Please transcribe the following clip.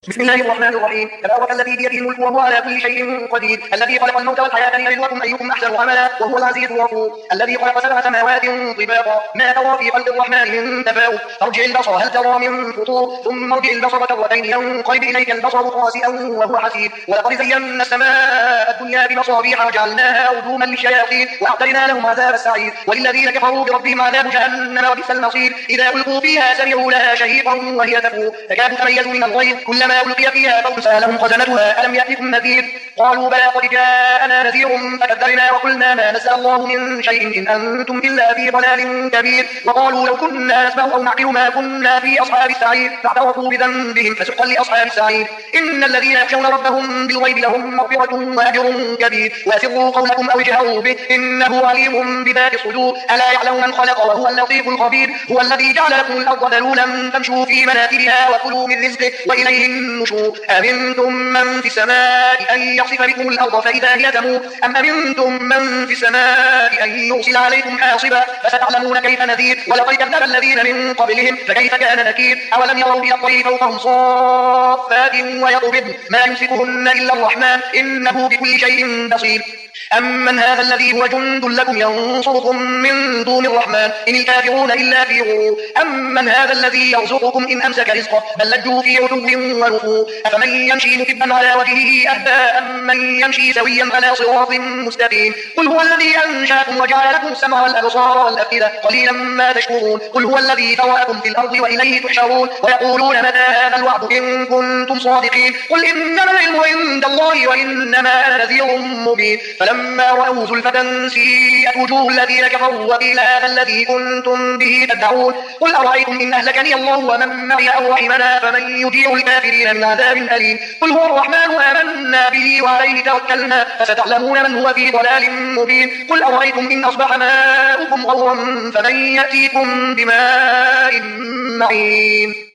بسم الله الرحمن الرحيم. تبارك الذي بيده الملك وهو على كل شيء قدير، الذي خلق الموت والحياة ليبلوكم أيكم أحسن عملا وهو العزيز الغفور، الذي خلق 7 سماوات طباقا ما ترى في خلق الرحمن من تفاوت، فارجع البصر هل ترى من فطور ثم ارجع البصر كرتين ينقلب إليك البصر خاسئا وهو حسير، ولقد زينا السماء الدنيا بمصابيح وجعلناها رجوما للشياطين وأعتدنا لهم عذاب السعير، وللذين كفروا بربهم عذاب جهنم وبئس المصير. إذا ألقوا فيها سمعوا لها شهيقا وهي تفور تكاد تميز من الغيظ كلما ألقي فيها فوج سألهم خزنتها ألم يأتكم نذير قالوا بلى قد جاءنا نذير فكذبنا وقلنا ما نزل الله من شيء إن أنتم إلا في ضلال كبير، وقالوا لو كنا نسمع أو نعقل ما كنا في أصحاب السعير فاعترفوا بذنبهم فسحقا لأصحاب السعير. إن الذين يخشون ربهم بالغيب لهم مغفرة وأجر كبير، وأسروا قولكم أو اجهروا به إنه عليم بذات الصدور ألا يعلم من خلق وهو اللطيف الخبير. هو الذي جعل لكم الأرض ذلولا فامشوا في مناكبها وكلوا من رزقه وإليه النشور. أمنتم من في السماء أن يخسف بكم الأرض فإذا هي تمور أم أمنتم من في السماء أن يرسل عليكم حاصبا فستعلمون كيف نذير. ولقد كذب الذين من قبلهم فكيف كان نكير. أولم يروا إلى الطير فوقهم صافات ويقبضن ما يمسكهن إلا الرحمن إنه بكل شيء بصير. أمن هذا الذي هو جند لكم ينصركم من دون الرحمن إن الكافرون إلا في غرور. أمن هذا الذي يرزقكم إن أمسك رزقه بل لجوا في عتو ونفور. أفمن يمشي مكبا على وجهه أهدى أمن يمشي سويا على صراط مستقيم. قل هو الذي أنشأكم وجعل لكم السمع والأبصار والأفئدة قليلا ما تشكرون. قل هو الذي ذرأكم في الأرض وإليه تحشرون ويقولون متى هذا الوعد إن كنتم صادقين. قل إنما العلم عند الله وإنما أنا نذير مبين. فلما رأوا زلفة سيئت وجوه الذين كفروا وقيل هذا الذي كنتم به تدعون. قل أرأيتم إن أهلكني الله ومن معي أو رحمنا فمن يجير الكافرين من عذاب أليم. قل هو الرحمن آمنا به وعليه توكلنا فستعلمون من هو في ضلال مبين. قل أرأيتم إن أصبح ماؤكم غورا فمن يأتيكم بماء معين.